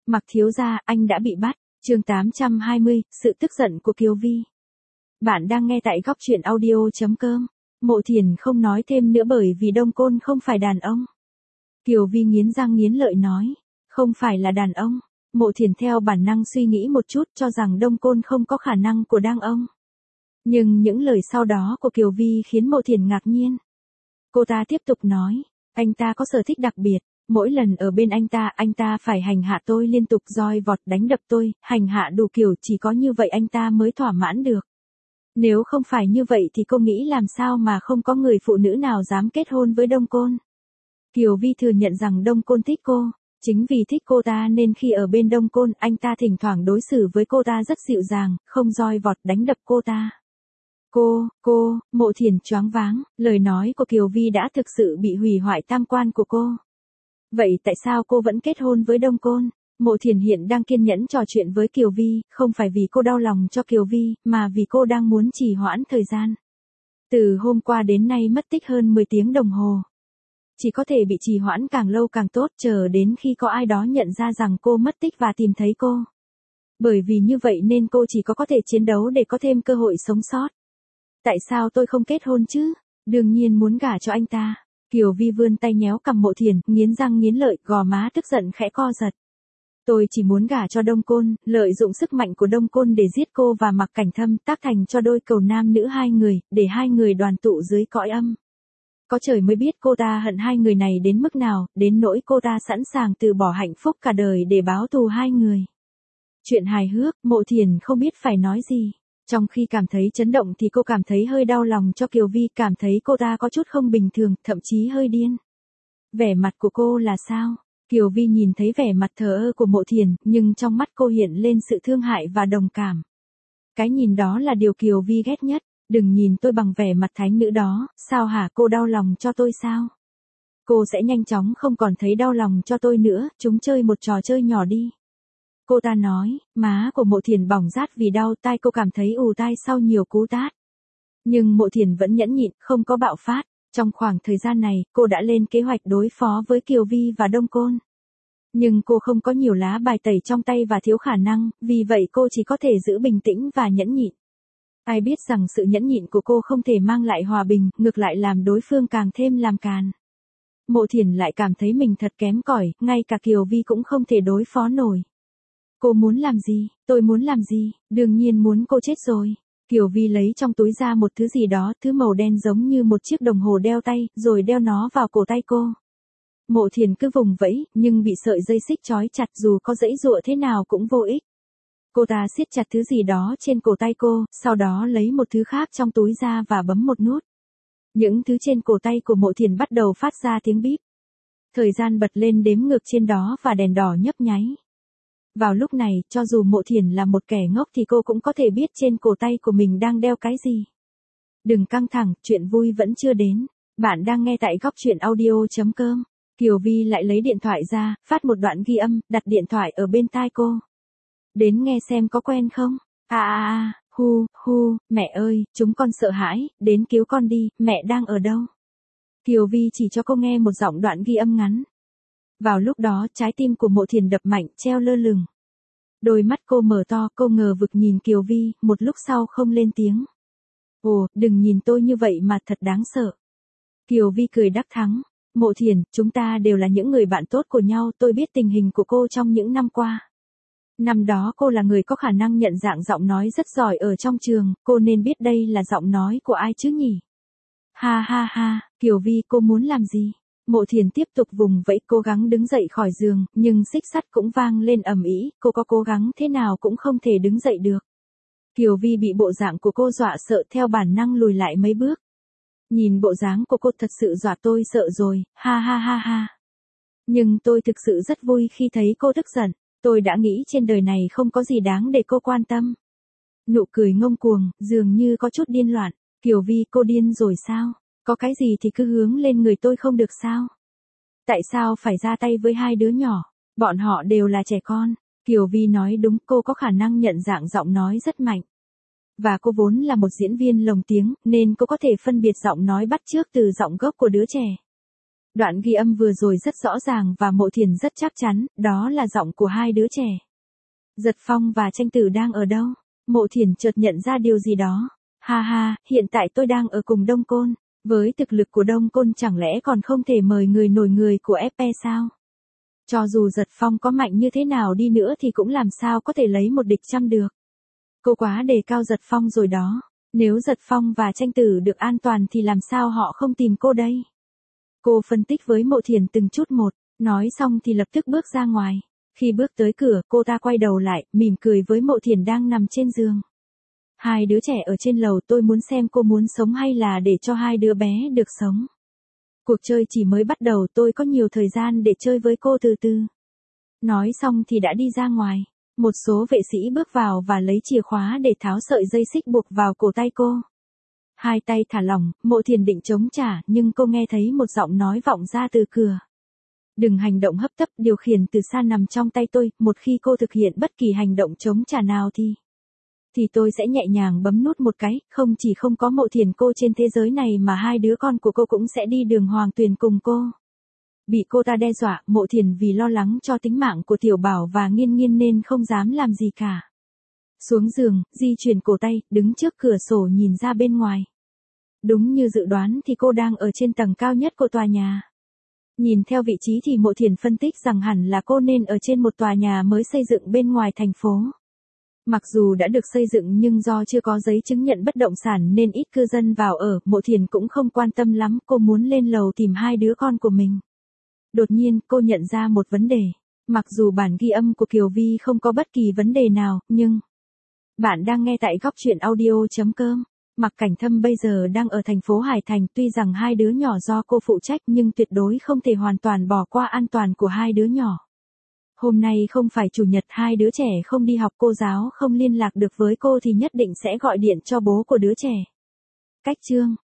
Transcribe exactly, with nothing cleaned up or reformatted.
Mặc thiếu gia, anh đã bị bắt. Chương tám trăm hai mươi, sự tức giận của Kiều Vi. Bạn đang nghe tại góc truyện audio chấm com. Mộ Thiền không nói thêm nữa bởi vì Đông Côn không phải đàn ông. Kiều Vi nghiến răng nghiến lợi nói, không phải là đàn ông. Mộ Thiền theo bản năng suy nghĩ một chút cho rằng Đông Côn không có khả năng của đàn ông. Nhưng những lời sau đó của Kiều Vi khiến Mộ Thiền ngạc nhiên. Cô ta tiếp tục nói, anh ta có sở thích đặc biệt. Mỗi lần ở bên anh ta, anh ta phải hành hạ tôi liên tục, roi vọt đánh đập tôi, hành hạ đủ kiểu, chỉ có như vậy anh ta mới thỏa mãn được. Nếu không phải như vậy thì cô nghĩ làm sao mà không có người phụ nữ nào dám kết hôn với Đông Côn. Kiều Vi thừa nhận rằng Đông Côn thích cô, chính vì thích cô ta nên khi ở bên Đông Côn anh ta thỉnh thoảng đối xử với cô ta rất dịu dàng, không roi vọt đánh đập cô ta. Cô, cô, Mộ Thiền choáng váng, lời nói của Kiều Vi đã thực sự bị hủy hoại tam quan của cô. Vậy tại sao cô vẫn kết hôn với Đông Côn? Mộ Thiền hiện đang kiên nhẫn trò chuyện với Kiều Vi, không phải vì cô đau lòng cho Kiều Vi, mà vì cô đang muốn trì hoãn thời gian. Từ hôm qua đến nay mất tích hơn mười tiếng đồng hồ. Chỉ có thể bị trì hoãn càng lâu càng tốt, chờ đến khi có ai đó nhận ra rằng cô mất tích và tìm thấy cô. Bởi vì như vậy nên cô chỉ có có thể chiến đấu để có thêm cơ hội sống sót. Tại sao tôi không kết hôn chứ? Đương nhiên muốn gả cho anh ta. Kiều Vi vươn tay nhéo cằm Mộ Thiền, nghiến răng nghiến lợi, gò má tức giận khẽ co giật. Tôi chỉ muốn gả cho Đông Côn, lợi dụng sức mạnh của Đông Côn để giết cô và Mặc Cảnh Thâm, tác thành cho đôi cầu nam nữ hai người, để hai người đoàn tụ dưới cõi âm. Có trời mới biết cô ta hận hai người này đến mức nào, đến nỗi cô ta sẵn sàng từ bỏ hạnh phúc cả đời để báo thù hai người. Chuyện hài hước, Mộ Thiền không biết phải nói gì. Trong khi cảm thấy chấn động thì cô cảm thấy hơi đau lòng cho Kiều Vi, cảm thấy cô ta có chút không bình thường, thậm chí hơi điên. Vẻ mặt của cô là sao? Kiều Vi nhìn thấy vẻ mặt thờ ơ của Mộ Thiền, nhưng trong mắt cô hiện lên sự thương hại và đồng cảm. Cái nhìn đó là điều Kiều Vi ghét nhất. Đừng nhìn tôi bằng vẻ mặt thánh nữ đó, sao hả, cô đau lòng cho tôi sao? Cô sẽ nhanh chóng không còn thấy đau lòng cho tôi nữa, chúng chơi một trò chơi nhỏ đi. Cô ta nói, má của Mộ Thiền bỏng rát vì đau, tai cô cảm thấy ù tai sau nhiều cú tát. Nhưng Mộ Thiền vẫn nhẫn nhịn, không có bạo phát. Trong khoảng thời gian này, cô đã lên kế hoạch đối phó với Kiều Vi và Đông Côn. Nhưng cô không có nhiều lá bài tẩy trong tay và thiếu khả năng, vì vậy cô chỉ có thể giữ bình tĩnh và nhẫn nhịn. Ai biết rằng sự nhẫn nhịn của cô không thể mang lại hòa bình, ngược lại làm đối phương càng thêm làm càn. Mộ Thiền lại cảm thấy mình thật kém cỏi, ngay cả Kiều Vi cũng không thể đối phó nổi. Cô muốn làm gì? Tôi muốn làm gì? Đương nhiên muốn cô chết rồi. Kiều Vi lấy trong túi ra một thứ gì đó, thứ màu đen giống như một chiếc đồng hồ đeo tay, rồi đeo nó vào cổ tay cô. Mộ Thiền cứ vùng vẫy, nhưng bị sợi dây xích trói chặt, dù có giãy giụa thế nào cũng vô ích. Cô ta siết chặt thứ gì đó trên cổ tay cô, sau đó lấy một thứ khác trong túi ra và bấm một nút. Những thứ trên cổ tay của Mộ Thiền bắt đầu phát ra tiếng bíp. Thời gian bật lên đếm ngược trên đó và đèn đỏ nhấp nháy. Vào lúc này, cho dù Mộ Thiền là một kẻ ngốc thì cô cũng có thể biết trên cổ tay của mình đang đeo cái gì. Đừng căng thẳng, chuyện vui vẫn chưa đến. Bạn đang nghe tại góc truyện audio chấm com. Kiều Vi lại lấy điện thoại ra, phát một đoạn ghi âm, đặt điện thoại ở bên tai cô. Đến nghe xem có quen không? À à à, hu, hu, mẹ ơi, chúng con sợ hãi, đến cứu con đi, mẹ đang ở đâu? Kiều Vi chỉ cho cô nghe một giọng đoạn ghi âm ngắn. Vào lúc đó, trái tim của Mộ Thiền đập mạnh, treo lơ lửng. Đôi mắt cô mở to, cô ngờ vực nhìn Kiều Vi, một lúc sau không lên tiếng. Ồ, đừng nhìn tôi như vậy mà, thật đáng sợ. Kiều Vi cười đắc thắng. Mộ Thiền, chúng ta đều là những người bạn tốt của nhau, tôi biết tình hình của cô trong những năm qua. Năm đó cô là người có khả năng nhận dạng giọng nói rất giỏi ở trong trường, cô nên biết đây là giọng nói của ai chứ nhỉ? Ha ha ha, Kiều Vi, cô muốn làm gì? Mộ Thiền tiếp tục vùng vẫy, cố gắng đứng dậy khỏi giường, nhưng xích sắt cũng vang lên ầm ĩ, cô có cố gắng thế nào cũng không thể đứng dậy được. Kiều Vi bị bộ dạng của cô dọa sợ, theo bản năng lùi lại mấy bước. Nhìn bộ dáng của cô thật sự dọa tôi sợ rồi, ha ha ha ha. Nhưng tôi thực sự rất vui khi thấy cô tức giận. Tôi đã nghĩ trên đời này không có gì đáng để cô quan tâm. Nụ cười ngông cuồng, dường như có chút điên loạn. Kiều Vi, cô điên rồi sao? Có cái gì thì cứ hướng lên người tôi không được sao? Tại sao phải ra tay với hai đứa nhỏ? Bọn họ đều là trẻ con. Kiều Vi nói đúng, cô có khả năng nhận dạng giọng nói rất mạnh. Và cô vốn là một diễn viên lồng tiếng, nên cô có thể phân biệt giọng nói bắt chước từ giọng gốc của đứa trẻ. Đoạn ghi âm vừa rồi rất rõ ràng và Mộ Thiền rất chắc chắn, đó là giọng của hai đứa trẻ. Giật Phong và Tranh Tử đang ở đâu? Mộ Thiền chợt nhận ra điều gì đó. Ha ha, hiện tại tôi đang ở cùng Đông Côn. Với thực lực của Đông Côn chẳng lẽ còn không thể mời người nổi người của ép pê sao? Cho dù Giật Phong có mạnh như thế nào đi nữa thì cũng làm sao có thể lấy một địch trăm được. Cô quá đề cao Giật Phong rồi đó. Nếu Giật Phong và Tranh Tử được an toàn thì làm sao họ không tìm cô đây? Cô phân tích với Mộ Thiền từng chút một, nói xong thì lập tức bước ra ngoài. Khi bước tới cửa, cô ta quay đầu lại, mỉm cười với Mộ Thiền đang nằm trên giường. Hai đứa trẻ ở trên lầu, tôi muốn xem cô muốn sống hay là để cho hai đứa bé được sống. Cuộc chơi chỉ mới bắt đầu, tôi có nhiều thời gian để chơi với cô từ từ. Nói xong thì đã đi ra ngoài. Một số vệ sĩ bước vào và lấy chìa khóa để tháo sợi dây xích buộc vào cổ tay cô. Hai tay thả lỏng, Mộ Thiền định chống trả, nhưng cô nghe thấy một giọng nói vọng ra từ cửa. Đừng hành động hấp tấp, điều khiển từ xa nằm trong tay tôi, một khi cô thực hiện bất kỳ hành động chống trả nào thì... Thì tôi sẽ nhẹ nhàng bấm nút một cái, không chỉ không có Mộ Thiền cô trên thế giới này mà hai đứa con của cô cũng sẽ đi đường hoàng tuyền cùng cô. Bị cô ta đe dọa, Mộ Thiền vì lo lắng cho tính mạng của Tiểu Bảo và Nghiên Nghiên nên không dám làm gì cả. Xuống giường, di chuyển cổ tay, đứng trước cửa sổ nhìn ra bên ngoài. Đúng như dự đoán thì cô đang ở trên tầng cao nhất của tòa nhà. Nhìn theo vị trí thì Mộ Thiền phân tích rằng hẳn là cô nên ở trên một tòa nhà mới xây dựng bên ngoài thành phố. Mặc dù đã được xây dựng nhưng do chưa có giấy chứng nhận bất động sản nên ít cư dân vào ở, Mộ Thiền cũng không quan tâm lắm, cô muốn lên lầu tìm hai đứa con của mình. Đột nhiên, cô nhận ra một vấn đề. Mặc dù bản ghi âm của Kiều Vi không có bất kỳ vấn đề nào, nhưng... Bạn đang nghe tại góc truyện audio chấm com. Mạc Cảnh Thâm bây giờ đang ở thành phố Hải Thành, tuy rằng hai đứa nhỏ do cô phụ trách nhưng tuyệt đối không thể hoàn toàn bỏ qua an toàn của hai đứa nhỏ. Hôm nay không phải chủ nhật, hai đứa trẻ không đi học, cô giáo không liên lạc được với cô thì nhất định sẽ gọi điện cho bố của đứa trẻ. Cách chương